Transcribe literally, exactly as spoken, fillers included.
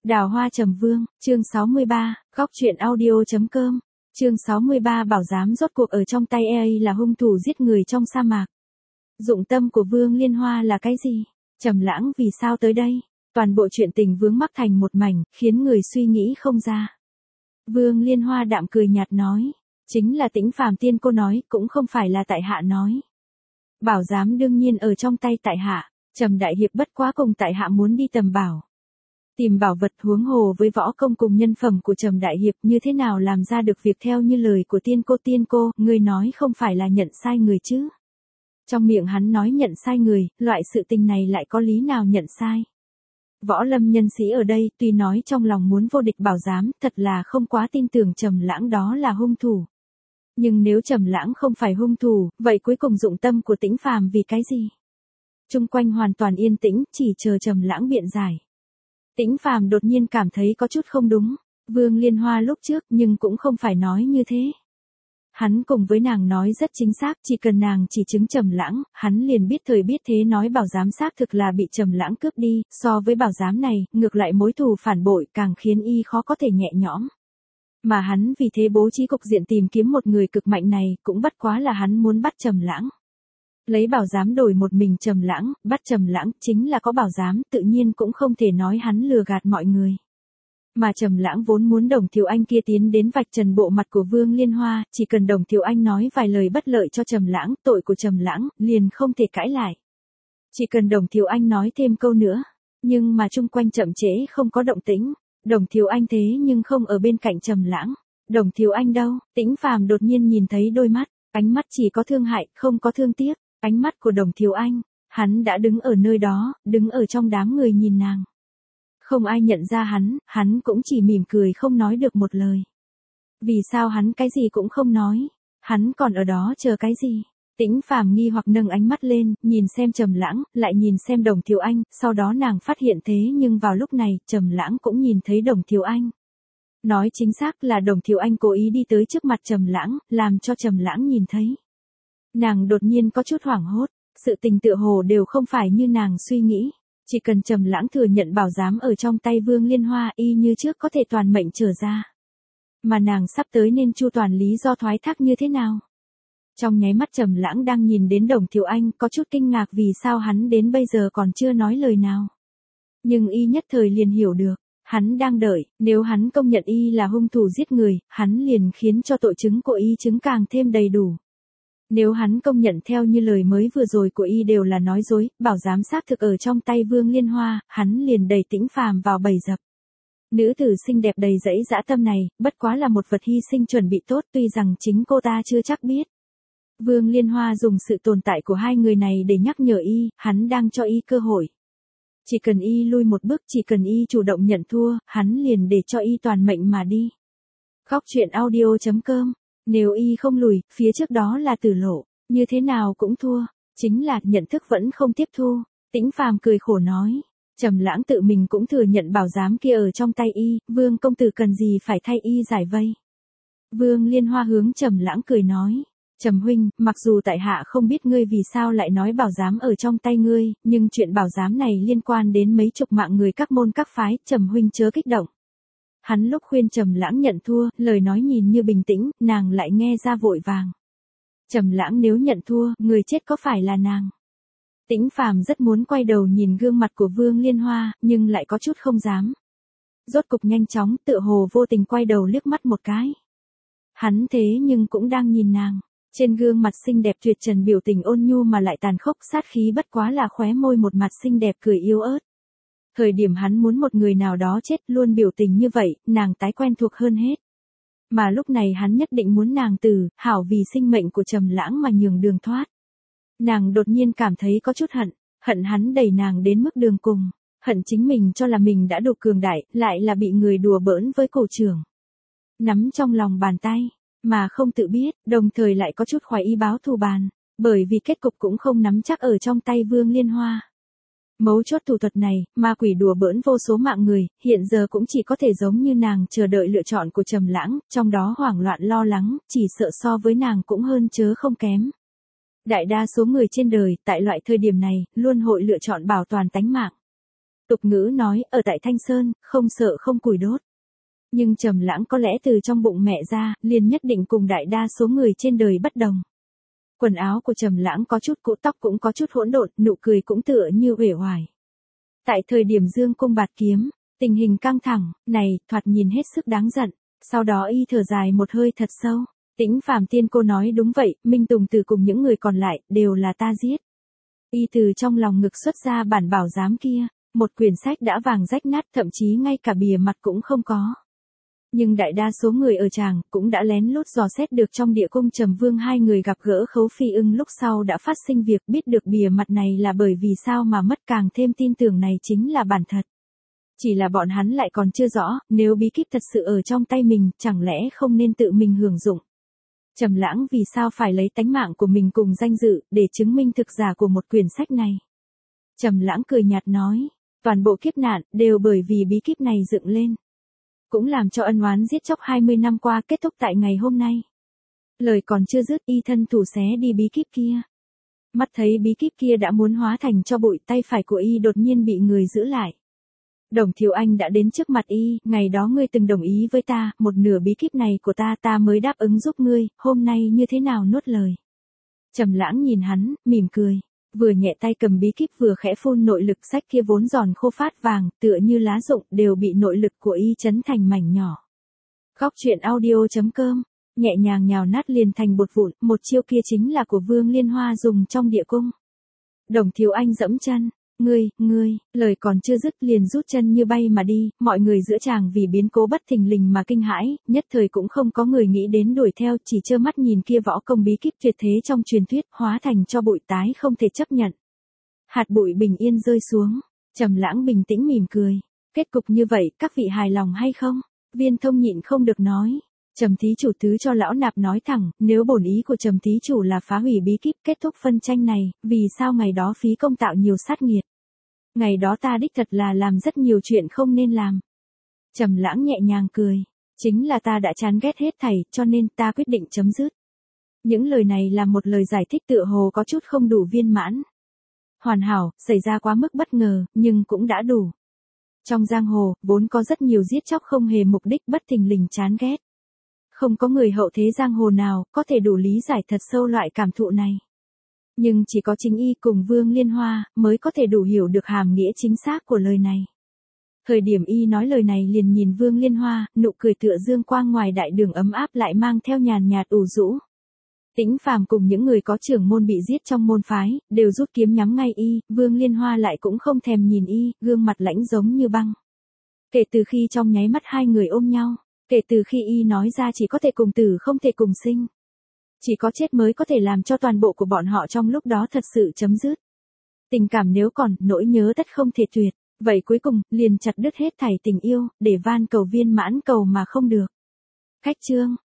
Đào hoa trầm vương, chương sáu mươi ba, góc truyện audio.com, chương sáu mươi ba bảo giám rốt cuộc ở trong tay e a là hung thủ giết người trong sa mạc. Dụng tâm của Vương Liên Hoa là cái gì? Trầm Lãng vì sao tới đây? Toàn bộ chuyện tình vướng mắc thành một mảnh, khiến người suy nghĩ không ra. Vương Liên Hoa đạm cười nhạt nói, chính là Tĩnh Phàm tiên cô nói, cũng không phải là tại hạ nói. Bảo giám đương nhiên ở trong tay tại hạ, Trầm đại hiệp bất quá cùng tại hạ muốn đi tầm bảo. Tìm bảo vật huống hồ với võ công cùng nhân phẩm của Trầm đại hiệp như thế nào làm ra được việc theo như lời của tiên cô tiên cô, ngươi nói không phải là nhận sai người chứ. Trong miệng hắn nói nhận sai người, loại sự tình này lại có lý nào nhận sai. Võ lâm nhân sĩ ở đây tuy nói trong lòng muốn vô địch bảo giám, thật là không quá tin tưởng Trầm Lãng đó là hung thủ. Nhưng nếu Trầm Lãng không phải hung thủ, vậy cuối cùng dụng tâm của Tĩnh Phàm vì cái gì? Chung quanh hoàn toàn yên tĩnh, chỉ chờ Trầm Lãng biện giải. Tĩnh Phàm đột nhiên cảm thấy có chút không đúng, Vương Liên Hoa lúc trước nhưng cũng không phải nói như thế. Hắn cùng với nàng nói rất chính xác, chỉ cần nàng chỉ chứng Trầm Lãng, hắn liền biết thời biết thế nói bảo giám xác thực là bị Trầm Lãng cướp đi, so với bảo giám này, ngược lại mối thù phản bội càng khiến y khó có thể nhẹ nhõm. Mà hắn vì thế bố trí cục diện tìm kiếm một người cực mạnh này, cũng bất quá là hắn muốn bắt Trầm Lãng. Lấy bảo giám đổi một mình Trầm Lãng, bắt Trầm Lãng chính là có bảo giám, tự nhiên cũng không thể nói hắn lừa gạt mọi người. Mà Trầm Lãng vốn muốn Đồng Thiếu Anh kia tiến đến vạch trần bộ mặt của Vương Liên Hoa, chỉ cần Đồng Thiếu Anh nói vài lời bất lợi cho Trầm Lãng, tội của Trầm Lãng liền không thể cãi lại. Chỉ cần Đồng Thiếu Anh nói thêm câu nữa, nhưng mà chung quanh chậm trễ không có động tĩnh, Đồng Thiếu Anh thế nhưng không ở bên cạnh Trầm Lãng. Đồng Thiếu Anh đâu? Tĩnh Phàm đột nhiên nhìn thấy đôi mắt, ánh mắt chỉ có thương hại, không có thương tiếc, ánh mắt của Đồng Thiếu Anh, hắn đã đứng ở nơi đó, đứng ở trong đám người nhìn nàng. Không ai nhận ra hắn, hắn cũng chỉ mỉm cười không nói được một lời. Vì sao hắn cái gì cũng không nói? Hắn còn ở đó chờ cái gì? Tĩnh Phàm nghi hoặc nâng ánh mắt lên, nhìn xem Trầm Lãng, lại nhìn xem Đồng Thiếu Anh, sau đó nàng phát hiện thế nhưng vào lúc này, Trầm Lãng cũng nhìn thấy Đồng Thiếu Anh. Nói chính xác là Đồng Thiếu Anh cố ý đi tới trước mặt Trầm Lãng, làm cho Trầm Lãng nhìn thấy. Nàng đột nhiên có chút hoảng hốt, sự tình tựa hồ đều không phải như nàng suy nghĩ. Chỉ cần Trầm Lãng thừa nhận bảo giám ở trong tay Vương Liên Hoa y như trước có thể toàn mệnh trở ra. Mà nàng sắp tới nên chu toàn lý do thoái thác như thế nào? Trong nháy mắt Trầm Lãng đang nhìn đến Đồng Thiếu Anh có chút kinh ngạc vì sao hắn đến bây giờ còn chưa nói lời nào. Nhưng y nhất thời liền hiểu được, hắn đang đợi, nếu hắn công nhận y là hung thủ giết người, hắn liền khiến cho tội chứng của y chứng càng thêm đầy đủ. Nếu hắn công nhận theo như lời mới vừa rồi của y đều là nói dối, bảo giám xác thực ở trong tay Vương Liên Hoa, hắn liền đẩy Tĩnh Phàm vào bầy dập. Nữ tử xinh đẹp đầy dẫy dã tâm này, bất quá là một vật hy sinh chuẩn bị tốt tuy rằng chính cô ta chưa chắc biết. Vương Liên Hoa dùng sự tồn tại của hai người này để nhắc nhở y, hắn đang cho y cơ hội. Chỉ cần y lui một bước, chỉ cần y chủ động nhận thua, hắn liền để cho y toàn mệnh mà đi. Góc truyện audio.com. Nếu y không lùi, phía trước đó là tử lộ, như thế nào cũng thua, chính là nhận thức vẫn không tiếp thu. Tĩnh Phàm cười khổ nói, Trầm Lãng tự mình cũng thừa nhận bảo giám kia ở trong tay y, Vương công tử cần gì phải thay y giải vây. Vương Liên Hoa hướng Trầm Lãng cười nói, Trầm huynh, mặc dù tại hạ không biết ngươi vì sao lại nói bảo giám ở trong tay ngươi, nhưng chuyện bảo giám này liên quan đến mấy chục mạng người các môn các phái, Trầm huynh chớ kích động. Hắn lúc khuyên Trầm Lãng nhận thua, lời nói nhìn như bình tĩnh, nàng lại nghe ra vội vàng. Trầm Lãng nếu nhận thua, người chết có phải là nàng? Tĩnh Phàm rất muốn quay đầu nhìn gương mặt của Vương Liên Hoa, nhưng lại có chút không dám. Rốt cục nhanh chóng, tựa hồ vô tình quay đầu liếc mắt một cái. Hắn thế nhưng cũng đang nhìn nàng, trên gương mặt xinh đẹp tuyệt trần biểu tình ôn nhu mà lại tàn khốc, sát khí bất quá là khóe môi một mặt xinh đẹp cười yếu ớt. Thời điểm hắn muốn một người nào đó chết luôn biểu tình như vậy, nàng tái quen thuộc hơn hết. Mà lúc này hắn nhất định muốn nàng từ, hảo vì sinh mệnh của Trầm Lãng mà nhường đường thoát. Nàng đột nhiên cảm thấy có chút hận, hận hắn đẩy nàng đến mức đường cùng, hận chính mình cho là mình đã đủ cường đại, lại là bị người đùa bỡn với cổ trưởng. Nắm trong lòng bàn tay, mà không tự biết, đồng thời lại có chút khoái ý báo thù bàn, bởi vì kết cục cũng không nắm chắc ở trong tay Vương Liên Hoa. Mấu chốt thủ thuật này, ma quỷ đùa bỡn vô số mạng người, hiện giờ cũng chỉ có thể giống như nàng chờ đợi lựa chọn của Trầm Lãng, trong đó hoảng loạn lo lắng, chỉ sợ so với nàng cũng hơn chớ không kém. Đại đa số người trên đời, tại loại thời điểm này, luôn hội lựa chọn bảo toàn tánh mạng. Tục ngữ nói, ở tại Thanh Sơn, không sợ không củi đốt. Nhưng Trầm Lãng có lẽ từ trong bụng mẹ ra, liền nhất định cùng đại đa số người trên đời bất đồng. Quần áo của Trầm Lãng có chút cũ, tóc cũng có chút hỗn độn, nụ cười cũng tựa như uể oải. Tại thời điểm dương cung bạt kiếm, tình hình căng thẳng, này, thoạt nhìn hết sức đáng giận. Sau đó y thở dài một hơi thật sâu. Tĩnh Phàm tiên cô nói đúng vậy, Minh Tùng Tử cùng những người còn lại, đều là ta giết. Y từ trong lòng ngực xuất ra bản bảo giám kia, một quyển sách đã vàng rách nát, thậm chí ngay cả bìa mặt cũng không có. Nhưng đại đa số người ở tràng cũng đã lén lút dò xét được trong địa cung Trầm Vương hai người gặp gỡ Khấu Phi Ưng lúc sau đã phát sinh việc biết được bìa mặt này là bởi vì sao mà mất, càng thêm tin tưởng này chính là bản thật. Chỉ là bọn hắn lại còn chưa rõ, nếu bí kíp thật sự ở trong tay mình, chẳng lẽ không nên tự mình hưởng dụng. Trầm Lãng vì sao phải lấy tánh mạng của mình cùng danh dự, để chứng minh thực giả của một quyển sách này. Trầm Lãng cười nhạt nói, toàn bộ kiếp nạn, đều bởi vì bí kíp này dựng lên. Cũng làm cho ân oán giết chóc hai mươi năm qua kết thúc tại ngày hôm nay. Lời còn chưa dứt, y thân thủ xé đi bí kíp kia. Mắt thấy bí kíp kia đã muốn hóa thành cho bụi, tay phải của y đột nhiên bị người giữ lại. Đồng Thiếu Anh đã đến trước mặt y, ngày đó ngươi từng đồng ý với ta, một nửa bí kíp này của ta ta mới đáp ứng giúp ngươi, hôm nay như thế nào nuốt lời. Trầm Lãng nhìn hắn, mỉm cười, vừa nhẹ tay cầm bí kíp vừa khẽ phun nội lực, sách kia vốn giòn khô phát vàng, tựa như lá rụng, đều bị nội lực của y chấn thành mảnh nhỏ. Góc truyện audio chấm com, nhẹ nhàng nhào nát liền thành bột vụn, một chiêu kia chính là của Vương Liên Hoa dùng trong địa cung. Đồng Thiếu Anh dẫm chân. Ngươi, ngươi, lời còn chưa dứt liền rút chân như bay mà đi, mọi người giữa tràng vì biến cố bất thình lình mà kinh hãi, nhất thời cũng không có người nghĩ đến đuổi theo, chỉ trơ mắt nhìn kia võ công bí kíp tuyệt thế trong truyền thuyết, hóa thành cho bụi tái không thể chấp nhận. Hạt bụi bình yên rơi xuống, Trầm Lãng bình tĩnh mỉm cười, kết cục như vậy, các vị hài lòng hay không? Viên Thông nhịn không được nói. Trầm thí chủ thứ cho lão nạp nói thẳng, nếu bổn ý của Trầm thí chủ là phá hủy bí kíp kết thúc phân tranh này, vì sao ngày đó phí công tạo nhiều sát nghiệt? Ngày đó ta đích thật là làm rất nhiều chuyện không nên làm. Trầm Lãng nhẹ nhàng cười, chính là ta đã chán ghét hết thảy, cho nên ta quyết định chấm dứt. Những lời này là một lời giải thích tựa hồ có chút không đủ viên mãn. Hoàn hảo, xảy ra quá mức bất ngờ, nhưng cũng đã đủ. Trong giang hồ, vốn có rất nhiều giết chóc không hề mục đích bất thình lình chán ghét. Không có người hậu thế giang hồ nào có thể đủ lý giải thật sâu loại cảm thụ này. Nhưng chỉ có chính y cùng Vương Liên Hoa mới có thể đủ hiểu được hàm nghĩa chính xác của lời này. Thời điểm y nói lời này liền nhìn Vương Liên Hoa, nụ cười tựa dương quang ngoài đại đường ấm áp lại mang theo nhàn nhạt ủ rũ. Tĩnh Phàm cùng những người có trưởng môn bị giết trong môn phái, đều rút kiếm nhắm ngay y, Vương Liên Hoa lại cũng không thèm nhìn y, gương mặt lãnh giống như băng. Kể từ khi trong nháy mắt hai người ôm nhau, kể từ khi y nói ra chỉ có thể cùng tử không thể cùng sinh. Chỉ có chết mới có thể làm cho toàn bộ của bọn họ trong lúc đó thật sự chấm dứt. Tình cảm nếu còn, nỗi nhớ tất không thể tuyệt, vậy cuối cùng, liền chặt đứt hết thảy tình yêu, để van cầu viên mãn cầu mà không được. Cách chương.